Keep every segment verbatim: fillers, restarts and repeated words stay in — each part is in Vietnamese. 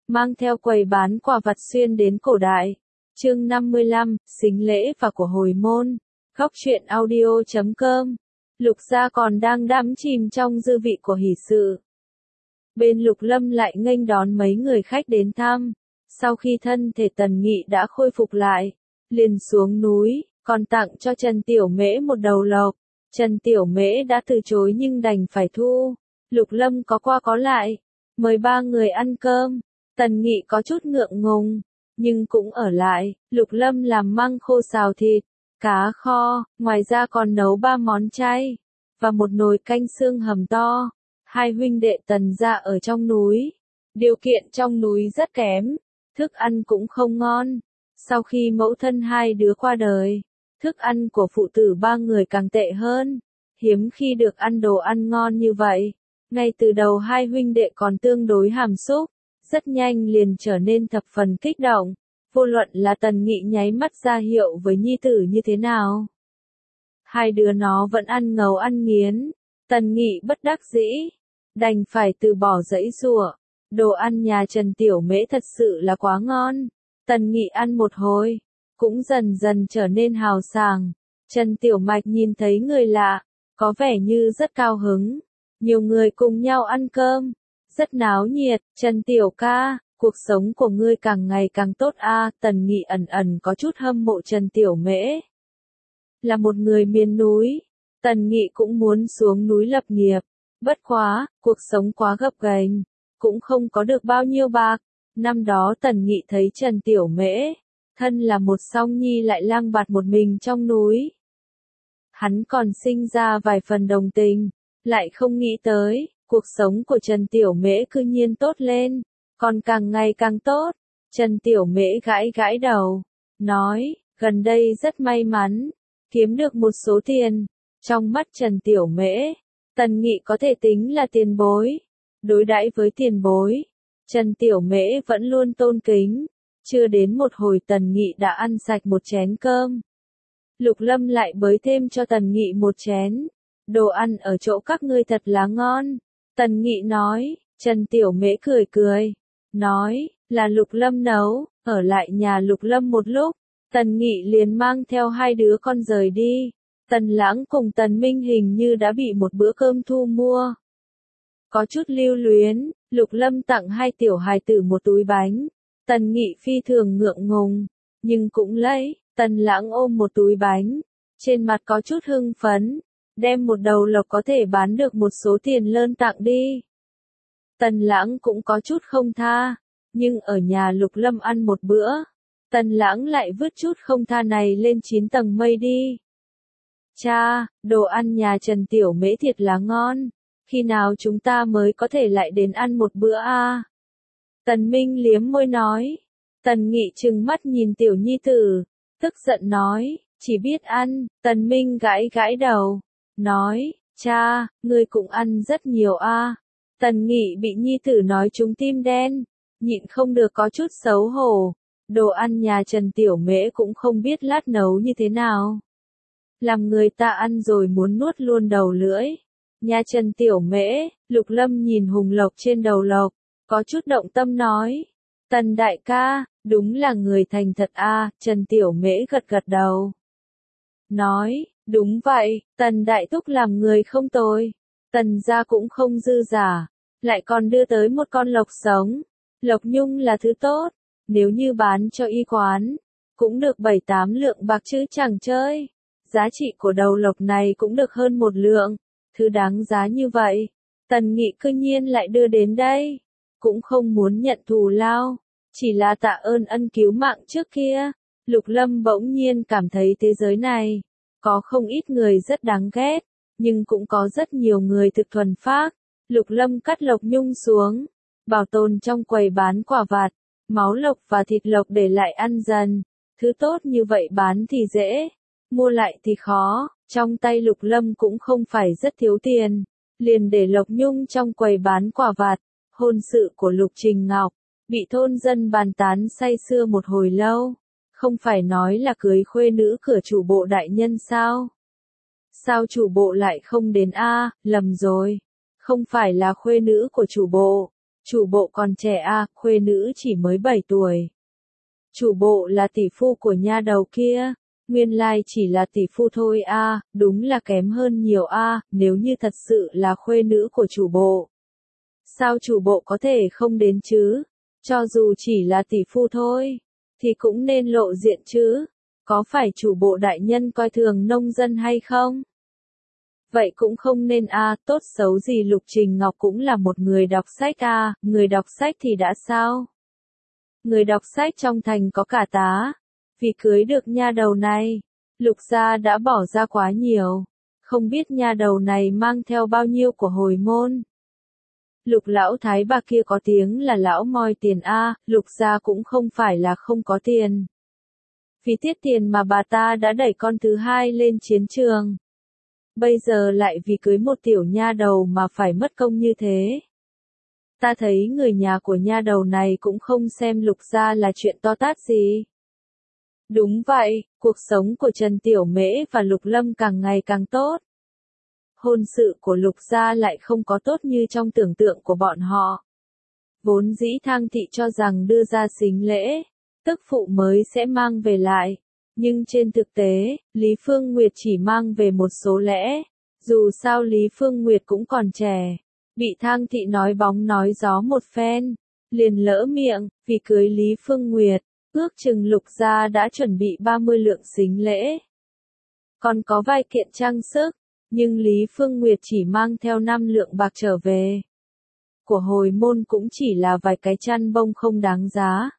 mang theo quầy bán quà vặt xuyên đến cổ đại. Chương năm mươi lăm, sính lễ và của hồi môn. Góc truyện audio chấm com. Lục gia còn đang đắm chìm trong dư vị của hỷ sự. Bên Lục Lâm lại nghênh đón mấy người khách đến thăm. Sau khi thân thể Tần Nghị đã khôi phục lại, liền xuống núi, còn tặng cho Trần Tiểu Mễ một đầu lộc. Trần Tiểu Mễ đã từ chối nhưng đành phải thu. Lục Lâm có qua có lại, mời ba người ăn cơm. Tần Nghị có chút ngượng ngùng, nhưng cũng ở lại. Lục Lâm làm măng khô xào thịt, cá kho, ngoài ra còn nấu ba món chay, và một nồi canh xương hầm to. Hai huynh đệ Tần gia ở trong núi. Điều kiện trong núi rất kém, thức ăn cũng không ngon. Sau khi mẫu thân hai đứa qua đời, thức ăn của phụ tử ba người càng tệ hơn. Hiếm khi được ăn đồ ăn ngon như vậy. Ngay từ đầu hai huynh đệ còn tương đối hàm xúc, rất nhanh liền trở nên thập phần kích động. Vô luận là Tần Nghị nháy mắt ra hiệu với nhi tử như thế nào, hai đứa nó vẫn ăn ngấu ăn nghiến. Tần Nghị bất đắc dĩ, đành phải từ bỏ dãy giụa. Đồ ăn nhà Trần Tiểu Mễ thật sự là quá ngon. Tần Nghị ăn một hồi, cũng dần dần trở nên hào sảng. Trần Tiểu Mạch nhìn thấy người lạ, có vẻ như rất cao hứng. Nhiều người cùng nhau ăn cơm, rất náo nhiệt. Trần Tiểu ca, cuộc sống của ngươi càng ngày càng tốt a. Tần Nghị ẩn ẩn có chút hâm mộ Trần Tiểu Mễ. Là một người miền núi, Tần Nghị cũng muốn xuống núi lập nghiệp. Bất quá, cuộc sống quá gập ghềnh, cũng không có được bao nhiêu bạc. Năm đó Tần Nghị thấy Trần Tiểu Mễ, thân là một song nhi lại lang bạt một mình trong núi. Hắn còn sinh ra vài phần đồng tình, lại không nghĩ tới, cuộc sống của Trần Tiểu Mễ cư nhiên tốt lên, còn càng ngày càng tốt. Trần Tiểu Mễ gãi gãi đầu, nói, gần đây rất may mắn, kiếm được một số tiền. Trong mắt Trần Tiểu Mễ, Tần Nghị có thể tính là tiền bối. Đối đãi với tiền bối, Trần Tiểu Mễ vẫn luôn tôn kính. Chưa đến một hồi Tần Nghị đã ăn sạch một chén cơm. Lục Lâm lại bới thêm cho Tần Nghị một chén. Đồ ăn ở chỗ các ngươi thật là ngon. Tần Nghị nói. Trần Tiểu Mễ cười cười, nói, là Lục Lâm nấu. Ở lại nhà Lục Lâm một lúc, Tần Nghị liền mang theo hai đứa con rời đi. Tần Lãng cùng Tần Minh hình như đã bị một bữa cơm thu mua. Có chút lưu luyến, Lục Lâm tặng hai tiểu hài tử một túi bánh. Tần Nghị phi thường ngượng ngùng, nhưng cũng lấy. Tần Lãng ôm một túi bánh, trên mặt có chút hưng phấn, đem một đầu lộc có thể bán được một số tiền lớn tặng đi. Tần Lãng cũng có chút không tha, nhưng ở nhà Lục Lâm ăn một bữa, Tần Lãng lại vứt chút không tha này lên chín tầng mây đi. Cha, đồ ăn nhà Trần Tiểu Mễ thiệt là ngon, khi nào chúng ta mới có thể lại đến ăn một bữa a? À? Tần Minh liếm môi nói. Tần Nghị trừng mắt nhìn tiểu nhi tử, tức giận nói, chỉ biết ăn. Tần Minh gãi gãi đầu, nói, cha, ngươi cũng ăn rất nhiều a. À? Tần Nghị bị nhi tử nói trúng tim đen, nhịn không được có chút xấu hổ. Đồ ăn nhà Trần Tiểu Mễ cũng không biết lát nấu như thế nào, làm người ta ăn rồi muốn nuốt luôn đầu lưỡi. Nhà Trần Tiểu Mễ, Lục Lâm nhìn hùng lộc trên đầu lộc, có chút động tâm nói, Tần đại ca, đúng là người thành thật a. À? Trần Tiểu Mễ gật gật đầu, nói, đúng vậy, Tần đại thúc làm người không tồi. Tần gia cũng không dư giả, lại còn đưa tới một con lộc sống. Lộc nhung là thứ tốt, nếu như bán cho y quán, cũng được bảy tám lượng bạc chứ chẳng chơi. Giá trị của đầu lộc này cũng được hơn một lượng, thứ đáng giá như vậy. Tần Nghị cư nhiên lại đưa đến đây, cũng không muốn nhận thù lao, chỉ là tạ ơn ân cứu mạng trước kia. Lục Lâm bỗng nhiên cảm thấy thế giới này, có không ít người rất đáng ghét, nhưng cũng có rất nhiều người thực thuần phác. Lục Lâm cắt lộc nhung xuống, bảo tồn trong quầy bán quả vặt, máu lộc và thịt lộc để lại ăn dần. Thứ tốt như vậy bán thì dễ, mua lại thì khó. Trong tay Lục Lâm cũng không phải rất thiếu tiền, liền để lộc nhung trong quầy bán quả vặt. Hôn sự của Lục Trình Ngọc bị thôn dân bàn tán say sưa một hồi lâu. Không phải nói là cưới khuê nữ cửa chủ bộ đại nhân sao? Sao chủ bộ lại không đến a? À, lầm rồi. Không phải là khuê nữ của chủ bộ. Chủ bộ còn trẻ a, khuê nữ chỉ mới bảy tuổi. Chủ bộ là tỷ phu của nha đầu kia. Nguyên lai chỉ là tỷ phu thôi a, đúng là kém hơn nhiều a, nếu như thật sự là khuê nữ của chủ bộ. Sao chủ bộ có thể không đến chứ? Cho dù chỉ là tỷ phu thôi, thì cũng nên lộ diện chứ. Có phải chủ bộ đại nhân coi thường nông dân hay không? Vậy cũng không nên a, tốt xấu gì Lục Trình Ngọc cũng là một người đọc sách a, người đọc sách thì đã sao? Người đọc sách trong thành có cả tá. Vì cưới được nha đầu này, Lục gia đã bỏ ra quá nhiều. Không biết nha đầu này mang theo bao nhiêu của hồi môn. Lục lão thái bà kia có tiếng là lão moi tiền a, Lục gia cũng không phải là không có tiền. Vì tiết tiền mà bà ta đã đẩy con thứ hai lên chiến trường. Bây giờ lại vì cưới một tiểu nha đầu mà phải mất công như thế. Ta thấy người nhà của nha đầu này cũng không xem Lục gia là chuyện to tát gì. Đúng vậy, cuộc sống của Trần Tiểu Mễ và Lục Lâm càng ngày càng tốt. Hôn sự của Lục gia lại không có tốt như trong tưởng tượng của bọn họ. Vốn dĩ Thang thị cho rằng đưa ra sính lễ, tức phụ mới sẽ mang về lại. Nhưng trên thực tế, Lý Phương Nguyệt chỉ mang về một số lễ. Dù sao Lý Phương Nguyệt cũng còn trẻ. Bị Thang thị nói bóng nói gió một phen. Liền lỡ miệng, vì cưới Lý Phương Nguyệt. Ước chừng Lục gia đã chuẩn bị ba mươi lượng sính lễ. Còn có vài kiện trang sức, nhưng Lý Phương Nguyệt chỉ mang theo năm lượng bạc trở về. Của hồi môn cũng chỉ là vài cái chăn bông không đáng giá.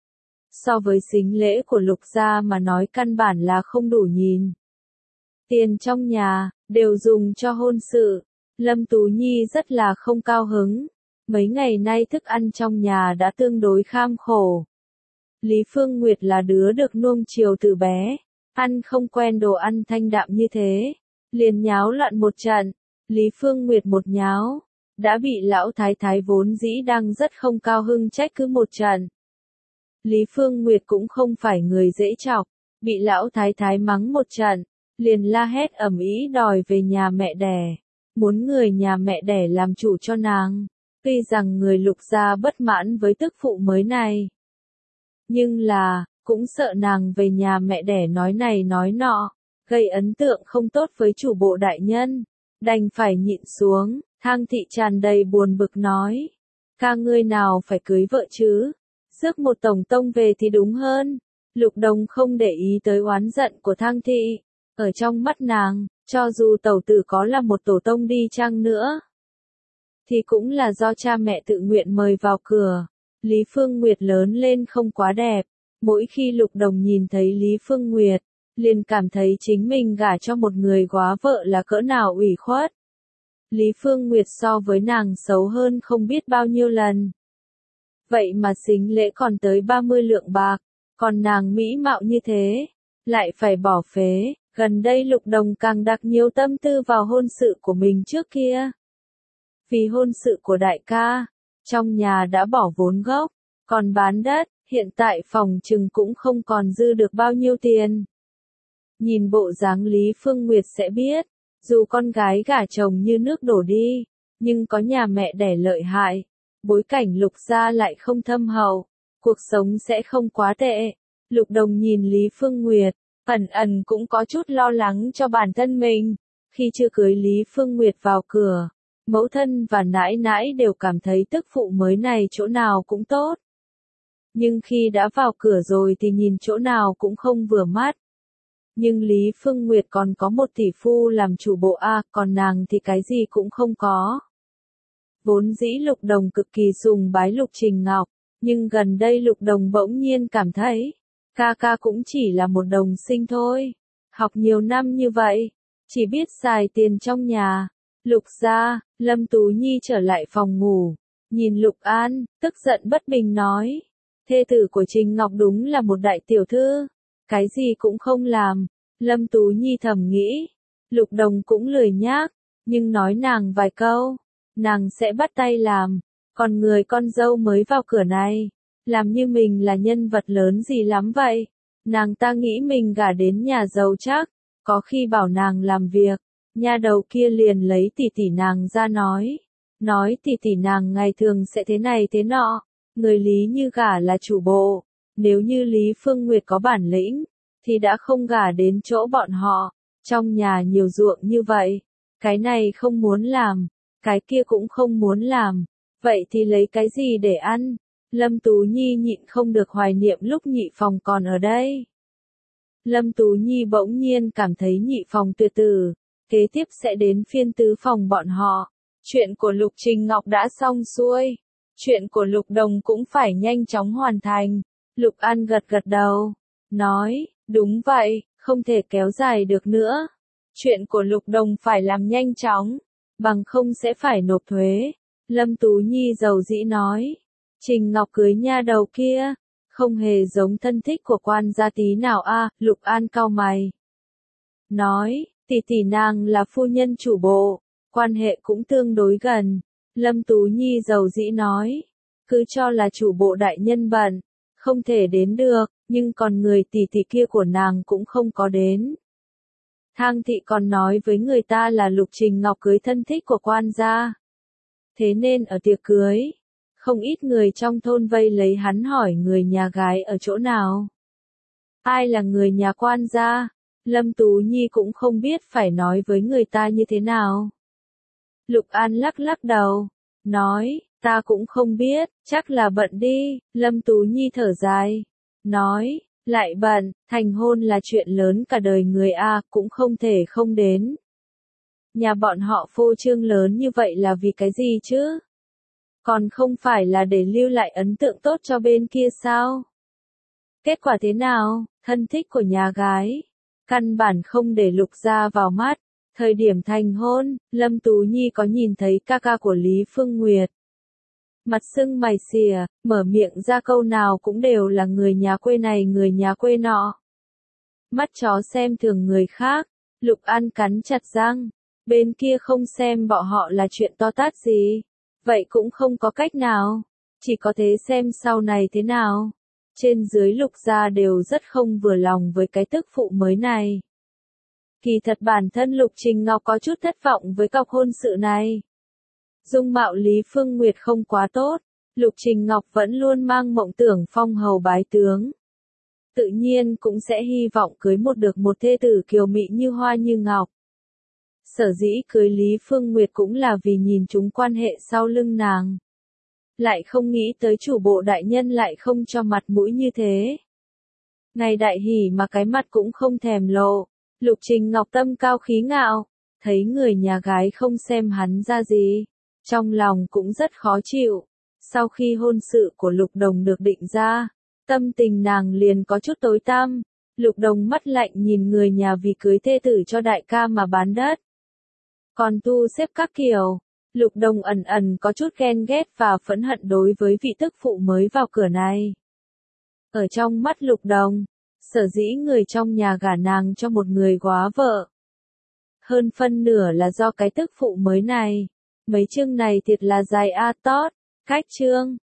So với sính lễ của Lục gia mà nói căn bản là không đủ nhìn. Tiền trong nhà, đều dùng cho hôn sự. Lâm Tú Nhi rất là không cao hứng. Mấy ngày nay thức ăn trong nhà đã tương đối kham khổ. Lý Phương Nguyệt là đứa được nuông chiều từ bé, ăn không quen đồ ăn thanh đạm như thế, liền nháo loạn một trận. Lý Phương Nguyệt một nháo, đã bị lão thái thái vốn dĩ đang rất không cao hưng trách cứ một trận. Lý Phương Nguyệt cũng không phải người dễ chọc, bị lão thái thái mắng một trận, liền la hét ầm ĩ đòi về nhà mẹ đẻ, muốn người nhà mẹ đẻ làm chủ cho nàng. Tuy rằng người Lục gia bất mãn với tức phụ mới này, nhưng là, cũng sợ nàng về nhà mẹ đẻ nói này nói nọ, gây ấn tượng không tốt với chủ bộ đại nhân, đành phải nhịn xuống. Thang thị tràn đầy buồn bực nói, ca ngươi nào phải cưới vợ chứ, rước một tổng tông về thì đúng hơn. Lục Đồng không để ý tới oán giận của Thang thị, ở trong mắt nàng, cho dù tẩu tử có là một tổ tông đi chăng nữa, thì cũng là do cha mẹ tự nguyện mời vào cửa. Lý Phương Nguyệt lớn lên không quá đẹp, mỗi khi Lục Đồng nhìn thấy Lý Phương Nguyệt, liền cảm thấy chính mình gả cho một người góa vợ là cỡ nào ủy khuất. Lý Phương Nguyệt so với nàng xấu hơn không biết bao nhiêu lần. Vậy mà sính lễ còn tới ba mươi lượng bạc, còn nàng mỹ mạo như thế, lại phải bỏ phế. Gần đây Lục Đồng càng đặt nhiều tâm tư vào hôn sự của mình trước kia. Vì hôn sự của đại ca, trong nhà đã bỏ vốn gốc, còn bán đất, hiện tại phòng trừng cũng không còn dư được bao nhiêu tiền. Nhìn bộ dáng Lý Phương Nguyệt sẽ biết, dù con gái gả chồng như nước đổ đi, nhưng có nhà mẹ đẻ lợi hại, bối cảnh Lục gia lại không thâm hậu, cuộc sống sẽ không quá tệ. Lục Đồng nhìn Lý Phương Nguyệt, ẩn ẩn cũng có chút lo lắng cho bản thân mình. Khi chưa cưới Lý Phương Nguyệt vào cửa, mẫu thân và nãi nãi đều cảm thấy tức phụ mới này chỗ nào cũng tốt. Nhưng khi đã vào cửa rồi thì nhìn chỗ nào cũng không vừa mắt. Nhưng Lý Phương Nguyệt còn có một tỷ phu làm chủ bộ A, còn nàng thì cái gì cũng không có. Vốn dĩ Lục Đồng cực kỳ sùng bái Lục Trình Ngọc, nhưng gần đây Lục Đồng bỗng nhiên cảm thấy, ca ca cũng chỉ là một đồng sinh thôi. Học nhiều năm như vậy, chỉ biết xài tiền trong nhà. Lục gia, Lâm Tú Nhi trở lại phòng ngủ, nhìn Lục An, tức giận bất bình nói, thê tử của Trình Ngọc đúng là một đại tiểu thư, cái gì cũng không làm. Lâm Tú Nhi thầm nghĩ, Lục Đồng cũng lười nhác, nhưng nói nàng vài câu, nàng sẽ bắt tay làm. Còn người con dâu mới vào cửa này, làm như mình là nhân vật lớn gì lắm vậy. Nàng ta nghĩ mình gả đến nhà giàu chắc, có khi bảo nàng làm việc, nha đầu kia liền lấy tỷ tỷ nàng ra nói, nói tỷ tỷ nàng ngày thường sẽ thế này thế nọ, người Lý Như gả là chủ bộ, nếu như Lý Phương Nguyệt có bản lĩnh, thì đã không gả đến chỗ bọn họ, trong nhà nhiều ruộng như vậy, cái này không muốn làm, cái kia cũng không muốn làm, vậy thì lấy cái gì để ăn? Lâm Tú Nhi nhịn không được hoài niệm lúc Nhị Phòng còn ở đây. Lâm Tú Nhi bỗng nhiên cảm thấy Nhị Phòng tuyệt tử, kế tiếp sẽ đến phiên Tứ Phòng bọn họ. Chuyện của Lục Trình Ngọc đã xong xuôi, chuyện của Lục Đồng cũng phải nhanh chóng hoàn thành. Lục An gật gật đầu, nói, đúng vậy, không thể kéo dài được nữa. Chuyện của Lục Đồng phải làm nhanh chóng, bằng không sẽ phải nộp thuế. Lâm Tú Nhi dầu dĩ nói, Trình Ngọc cưới nha đầu kia, không hề giống thân thích của quan gia tí nào a. À, Lục An cau mày. Nói, tỷ tỷ nàng là phu nhân chủ bộ, quan hệ cũng tương đối gần. Lâm Tú Nhi dầu dĩ nói, cứ cho là chủ bộ đại nhân bận, không thể đến được, nhưng còn người tỷ tỷ kia của nàng cũng không có đến. Thang thị còn nói với người ta là Lục Trình Ngọc cưới thân thích của quan gia. Thế nên ở tiệc cưới, không ít người trong thôn vây lấy hắn hỏi người nhà gái ở chỗ nào. Ai là người nhà quan gia? Lâm Tú Nhi cũng không biết phải nói với người ta như thế nào. Lục An lắc lắc đầu, nói, ta cũng không biết, chắc là bận đi. Lâm Tú Nhi thở dài, nói, lại bận, thành hôn là chuyện lớn cả đời người a, cũng không thể không đến. Nhà bọn họ phô trương lớn như vậy là vì cái gì chứ? Còn không phải là để lưu lại ấn tượng tốt cho bên kia sao? Kết quả thế nào? Thân thích của nhà gái, căn bản không để Lục gia vào mắt. Thời điểm thành hôn, Lâm Tú Nhi có nhìn thấy ca ca của Lý Phương Nguyệt. Mặt sưng mày xìa, mở miệng ra câu nào cũng đều là người nhà quê này người nhà quê nọ. Mắt chó xem thường người khác, Lục An cắn chặt răng, bên kia không xem bọn họ là chuyện to tát gì. Vậy cũng không có cách nào, chỉ có thế xem sau này thế nào. Trên dưới Lục gia đều rất không vừa lòng với cái tức phụ mới này. Kỳ thật bản thân Lục Trình Ngọc có chút thất vọng với cọc hôn sự này. Dung mạo Lý Phương Nguyệt không quá tốt, Lục Trình Ngọc vẫn luôn mang mộng tưởng phong hầu bái tướng. Tự nhiên cũng sẽ hy vọng cưới một được một thê tử kiều mị như hoa như ngọc. Sở dĩ cưới Lý Phương Nguyệt cũng là vì nhìn chúng quan hệ sau lưng nàng. Lại không nghĩ tới chủ bộ đại nhân lại không cho mặt mũi như thế. Ngày đại hỉ mà cái mặt cũng không thèm lộ. Lục Trình Ngọc tâm cao khí ngạo, thấy người nhà gái không xem hắn ra gì, trong lòng cũng rất khó chịu. Sau khi hôn sự của Lục Đồng được định ra, tâm tình nàng liền có chút tối tăm. Lục Đồng mắt lạnh nhìn người nhà vì cưới thê tử cho đại ca mà bán đất. Còn tu xếp các kiểu, Lục Đồng ẩn ẩn có chút ghen ghét và phẫn hận đối với vị tức phụ mới vào cửa này. Ở trong mắt Lục Đồng, sở dĩ người trong nhà gả nàng cho một người góa vợ. Hơn phân nửa là do cái tức phụ mới này. Mấy chương này thiệt là dài a tót, cách chương.